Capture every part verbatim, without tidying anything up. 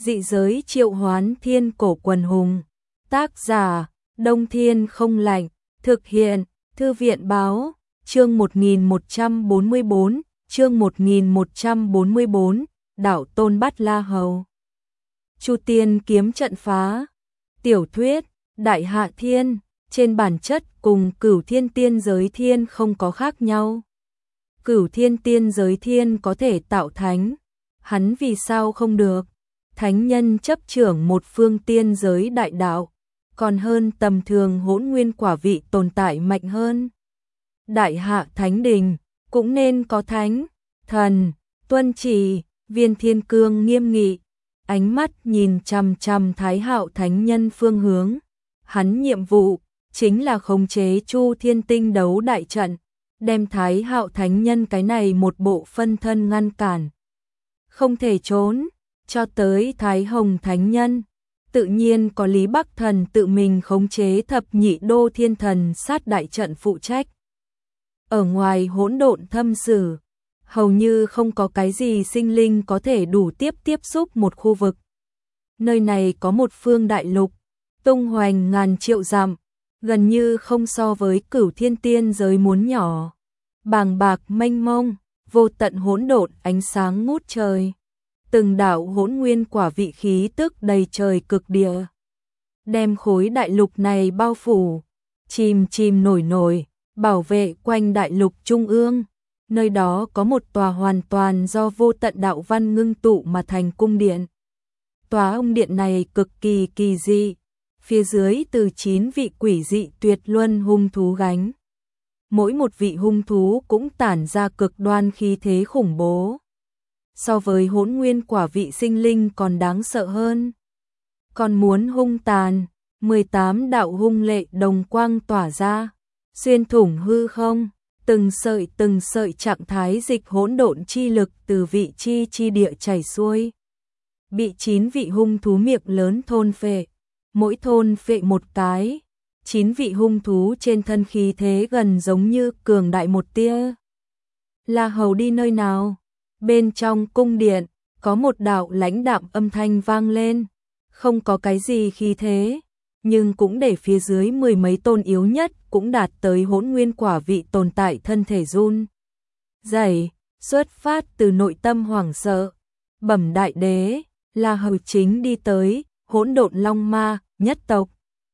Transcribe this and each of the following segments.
Dị giới triệu hoán thiên cổ quần hùng. Tác giả, Đông Thiên không lạnh. Thực hiện, Thư viện báo. Chương một nghìn một trăm bốn mươi bốn, chương một nghìn một trăm bốn mươi bốn, Đạo Tôn Bát La Hầu. Chu Tiên kiếm trận phá. Tiểu thuyết, Đại Hạ Thiên, trên bản chất cùng Cửu Thiên tiên giới thiên không có khác nhau. Cửu Thiên tiên giới thiên có thể tạo thánh, hắn vì sao không được? Thánh nhân chấp trưởng một phương tiên giới đại đạo, còn hơn tầm thường hỗn nguyên quả vị tồn tại mạnh hơn. Đại Hạ Thánh Đình cũng nên có thánh, thần, tuân chỉ. Viên Thiên Cương nghiêm nghị, ánh mắt nhìn chằm chằm Thái Hạo Thánh Nhân phương hướng. Hắn nhiệm vụ chính là khống chế Chu Thiên Tinh đấu đại trận, đem Thái Hạo Thánh Nhân cái này một bộ phân thân ngăn cản. Không thể trốn, cho tới Thái Hồng Thánh Nhân, tự nhiên có Lý Bắc Thần tự mình khống chế thập nhị đô thiên thần sát đại trận phụ trách. Ở ngoài hỗn độn thâm sử, hầu như không có cái gì sinh linh có thể đủ tiếp tiếp xúc một khu vực. Nơi này có một phương đại lục, tung hoành ngàn triệu dặm, gần như không so với Cửu Thiên tiên giới muốn nhỏ. Bàng bạc mênh mông, vô tận hỗn độn ánh sáng ngút trời. Từng đạo hỗn nguyên quả vị khí tức đầy trời cực địa, đem khối đại lục này bao phủ, chìm chìm nổi nổi, bảo vệ quanh đại lục trung ương. Nơi đó có một tòa hoàn toàn do vô tận đạo văn ngưng tụ mà thành cung điện. Tòa ông điện này cực kỳ kỳ dị, phía dưới từ chín vị quỷ dị tuyệt luân hung thú gánh. Mỗi một vị hung thú cũng tản ra cực đoan khí thế khủng bố. So với hỗn nguyên quả vị sinh linh còn đáng sợ hơn. Còn muốn hung tàn, mười tám đạo hung lệ đồng quang tỏa ra, xuyên thủng hư không. Từng sợi từng sợi trạng thái dịch hỗn độn chi lực từ vị chi chi địa chảy xuôi, bị chín vị hung thú miệng lớn thôn phệ, mỗi thôn phệ một cái, chín vị hung thú trên thân khí thế gần giống như cường đại một tia. La Hầu đi nơi nào? Bên trong cung điện, có một đạo lãnh đạm âm thanh vang lên, không có cái gì khí thế, nhưng cũng để phía dưới mười mấy tôn yếu nhất cũng đạt tới hỗn nguyên quả vị tồn tại thân thể run rẩy, xuất phát từ nội tâm hoảng sợ. Bẩm đại đế, La Hầu chính đi tới, hỗn độn long ma, nhất tộc.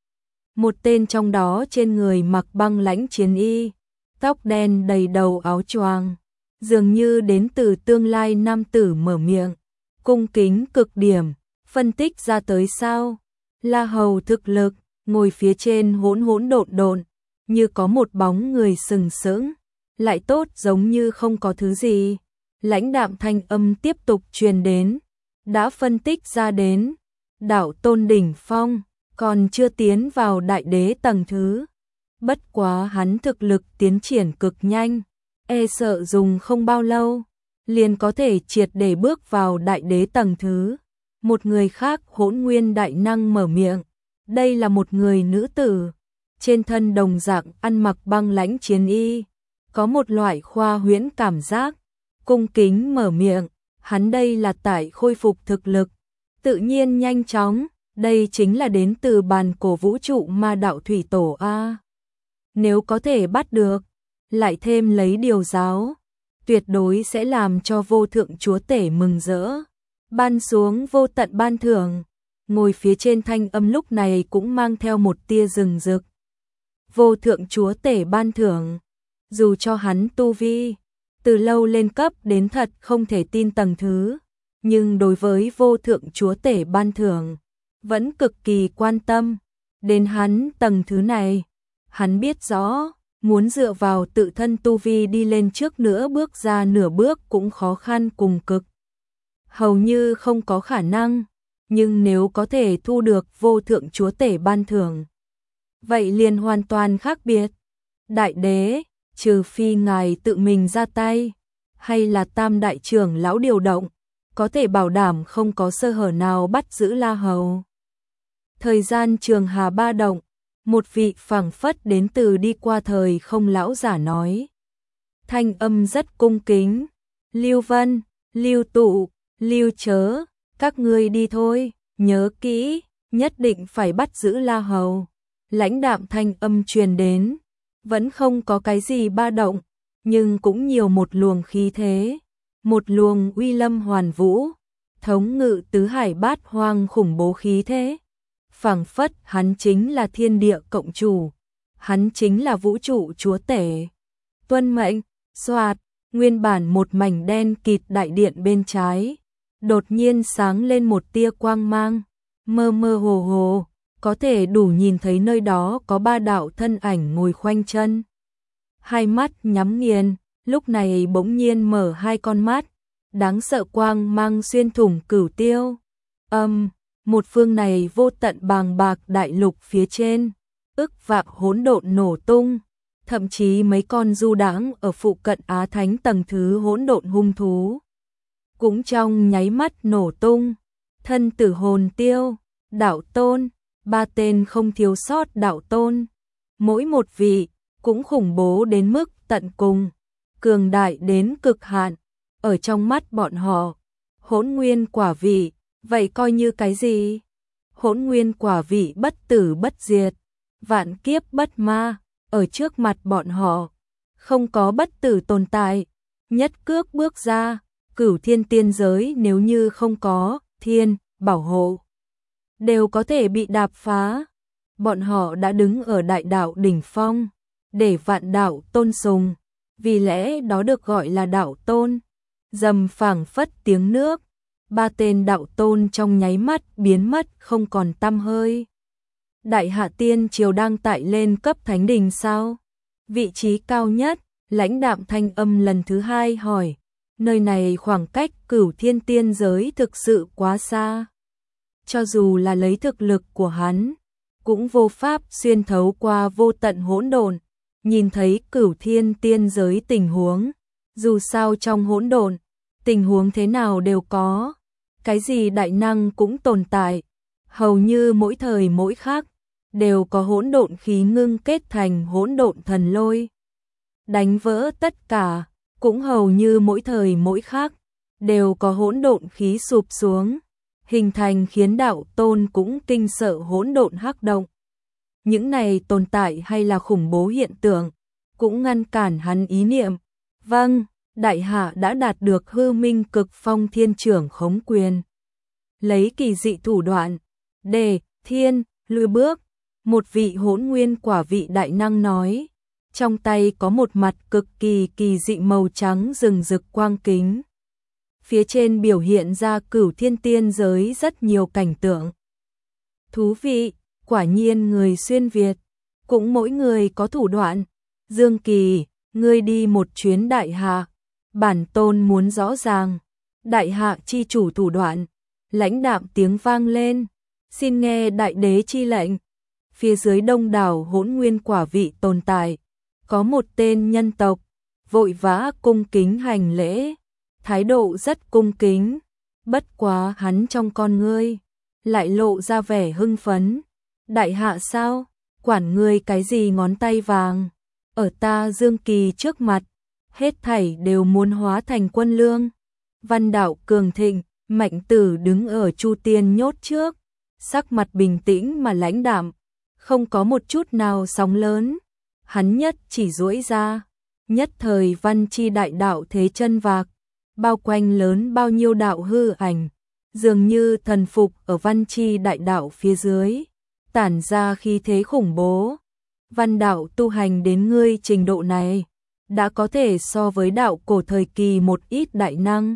Một tên trong đó trên người mặc băng lãnh chiến y, tóc đen đầy đầu áo choàng, dường như đến từ tương lai nam tử mở miệng, cung kính cực điểm, phân tích ra tới sao? La Hầu thực lực, ngồi phía trên hỗn hỗn độn độn, như có một bóng người sừng sững, lại tốt giống như không có thứ gì. Lãnh đạm thanh âm tiếp tục truyền đến, đã phân tích ra đến, đạo tôn đỉnh phong, còn chưa tiến vào đại đế tầng thứ. Bất quá hắn thực lực tiến triển cực nhanh, e sợ dùng không bao lâu, liền có thể triệt để bước vào đại đế tầng thứ. Một người khác hỗn nguyên đại năng mở miệng, đây là một người nữ tử, trên thân đồng dạng ăn mặc băng lãnh chiến y, có một loại khoa huyễn cảm giác, cung kính mở miệng, hắn đây là tại khôi phục thực lực, tự nhiên nhanh chóng, đây chính là đến từ bàn cổ vũ trụ ma đạo thủy tổ A. Nếu có thể bắt được, lại thêm lấy điều giáo, tuyệt đối sẽ làm cho vô thượng chúa tể mừng rỡ. Ban xuống vô tận ban thưởng, ngồi phía trên thanh âm lúc này cũng mang theo một tia rừng rực. Vô thượng chúa tể ban thưởng, dù cho hắn tu vi, từ lâu lên cấp đến thật không thể tin tầng thứ, nhưng đối với vô thượng chúa tể ban thưởng, vẫn cực kỳ quan tâm. Đến hắn tầng thứ này, hắn biết rõ, muốn dựa vào tự thân tu vi đi lên trước nữa bước ra nửa bước cũng khó khăn cùng cực. Hầu như không có khả năng, nhưng nếu có thể thu được vô thượng chúa tể ban thưởng, vậy liền hoàn toàn khác biệt. Đại đế, trừ phi ngài tự mình ra tay, hay là tam đại trưởng lão điều động, có thể bảo đảm không có sơ hở nào bắt giữ La Hầu. Thời gian trường hà ba động, một vị phảng phất đến từ đi qua thời không lão giả nói. Thanh âm rất cung kính, Lưu Vân, Lưu Tụ, Lưu Chớ, Các ngươi đi thôi, nhớ kỹ, nhất định phải bắt giữ La Hầu. Lãnh đạm thanh âm truyền đến, vẫn không có cái gì ba động, nhưng cũng nhiều một luồng khí thế, một luồng uy lâm hoàn vũ, thống ngự tứ hải bát hoang khủng bố khí thế. Phảng phất hắn chính là thiên địa cộng chủ, hắn chính là vũ trụ chúa tể. Tuân mệnh, xoạt, nguyên bản một mảnh đen kịt đại điện bên trái, đột nhiên sáng lên một tia quang mang, mơ mơ hồ hồ, có thể đủ nhìn thấy nơi đó có ba đạo thân ảnh ngồi khoanh chân. Hai mắt nhắm nghiền, lúc này bỗng nhiên mở hai con mắt, đáng sợ quang mang xuyên thủng cửu tiêu. Âm, um, một phương này vô tận bàng bạc đại lục phía trên, ức vạn hỗn độn nổ tung, thậm chí mấy con du đãng ở phụ cận Á Thánh tầng thứ hỗn độn hung thú cũng trong nháy mắt nổ tung. Thân tử hồn tiêu, đạo tôn, ba tên không thiếu sót đạo tôn, mỗi một vị cũng khủng bố đến mức tận cùng, cường đại đến cực hạn. Ở trong mắt bọn họ, hỗn nguyên quả vị, vậy coi như cái gì? Hỗn nguyên quả vị bất tử bất diệt, vạn kiếp bất ma, ở trước mặt bọn họ, không có bất tử tồn tại. Nhất cước bước ra, cửu thiên tiên giới nếu như không có thiên bảo hộ, đều có thể bị đạp phá. Bọn họ đã đứng ở đại đạo đỉnh phong, để vạn đạo tôn sùng, vì lẽ đó được gọi là đạo tôn. Dầm phảng phất tiếng nước, ba tên đạo tôn trong nháy mắt biến mất không còn tăm hơi. Đại Hạ Tiên Triều đang tại lên cấp thánh đình sao? Vị trí cao nhất, lãnh đạm thanh âm lần thứ hai hỏi. Nơi này khoảng cách cửu thiên tiên giới thực sự quá xa. Cho dù là lấy thực lực của hắn, cũng vô pháp xuyên thấu qua vô tận hỗn độn, nhìn thấy cửu thiên tiên giới tình huống. Dù sao trong hỗn độn, tình huống thế nào đều có, cái gì đại năng cũng tồn tại, hầu như mỗi thời mỗi khắc đều có hỗn độn khí ngưng kết thành hỗn độn thần lôi, đánh vỡ tất cả, cũng hầu như mỗi thời mỗi khắc đều có hỗn độn khí sụp xuống, hình thành khiến đạo tôn cũng kinh sợ hỗn độn hắc động. Những này tồn tại hay là khủng bố hiện tượng, cũng ngăn cản hắn ý niệm. Vâng, đại hạ đã đạt được hư minh cực phong thiên trưởng khống quyền. Lấy kỳ dị thủ đoạn, để thiên lùi bước, một vị hỗn nguyên quả vị đại năng nói, trong tay có một mặt cực kỳ kỳ dị màu trắng rừng rực quang kính. Phía trên biểu hiện ra cửu thiên tiên giới rất nhiều cảnh tượng. Thú vị, quả nhiên người xuyên Việt, cũng mỗi người có thủ đoạn. Dương Kỳ, ngươi đi một chuyến đại hạ, bản tôn muốn rõ ràng. Đại hạ chi chủ thủ đoạn, lãnh đạm tiếng vang lên, xin nghe đại đế chi lệnh. Phía dưới đông đảo hỗn nguyên quả vị tồn tại, có một tên nhân tộc, vội vã cung kính hành lễ, thái độ rất cung kính, bất quá hắn trong con ngươi, lại lộ ra vẻ hưng phấn. Đại hạ sao, quản ngươi cái gì ngón tay vàng, ở ta Dương Kỳ trước mặt, hết thảy đều muốn hóa thành quân lương. Văn đạo cường thịnh, Mạnh Tử đứng ở Chu Tiên nhốt trước, sắc mặt bình tĩnh mà lãnh đạm, không có một chút nào sóng lớn. Hắn nhất chỉ duỗi ra, nhất thời văn chi đại đạo thế chân vạc, bao quanh lớn bao nhiêu đạo hư ảnh, dường như thần phục ở văn chi đại đạo phía dưới, tản ra khí thế khủng bố. Văn đạo tu hành đến ngươi trình độ này, đã có thể so với đạo cổ thời kỳ một ít đại năng.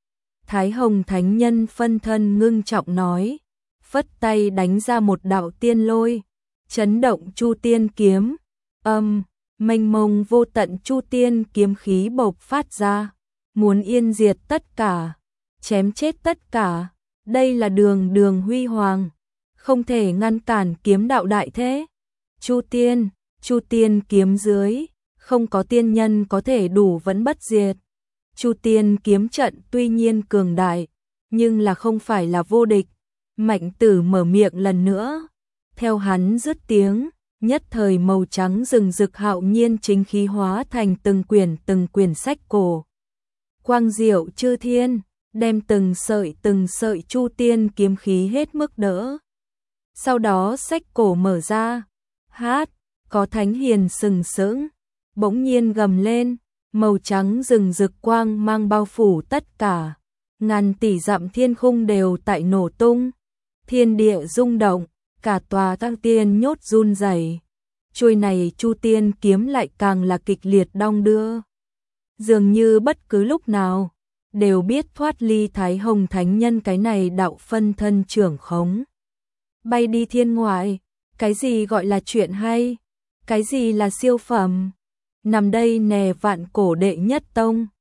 Thái Hồng Thánh Nhân phân thân ngưng trọng nói, phất tay đánh ra một đạo tiên lôi, chấn động Chu Tiên kiếm. Âm, mênh mông vô tận Chu Tiên kiếm khí bộc phát ra, muốn yên diệt tất cả, chém chết tất cả. Đây là đường đường huy hoàng, không thể ngăn cản kiếm đạo đại thế. Chu Tiên, Chu Tiên kiếm dưới, không có tiên nhân có thể đủ vẫn bất diệt. Chu Tiên kiếm trận tuy nhiên cường đại, nhưng là không phải là vô địch. Mạnh Tử mở miệng lần nữa, theo hắn dứt tiếng, nhất thời màu trắng rừng rực hạo nhiên chính khí hóa thành từng quyển từng quyển sách cổ. Quang diệu chư thiên, đem từng sợi từng sợi chu tiên kiếm khí hết mức đỡ. Sau đó xách cổ mở ra, hát, có thánh hiền sừng sững, bỗng nhiên gầm lên, màu trắng rừng rực quang mang bao phủ tất cả, ngàn tỷ dặm thiên khung đều tại nổ tung, thiên địa rung động, cả tòa tăng tiên nhốt run rẩy. Chuôi này chu tiên kiếm lại càng là kịch liệt đong đưa. Dường như bất cứ lúc nào, đều biết thoát ly Thái Hồng Thánh Nhân cái này đạo phân thân trưởng khống. Bay đi thiên ngoại, cái gì gọi là chuyện hay, cái gì là siêu phẩm, nằm đây nè vạn cổ đệ nhất tông.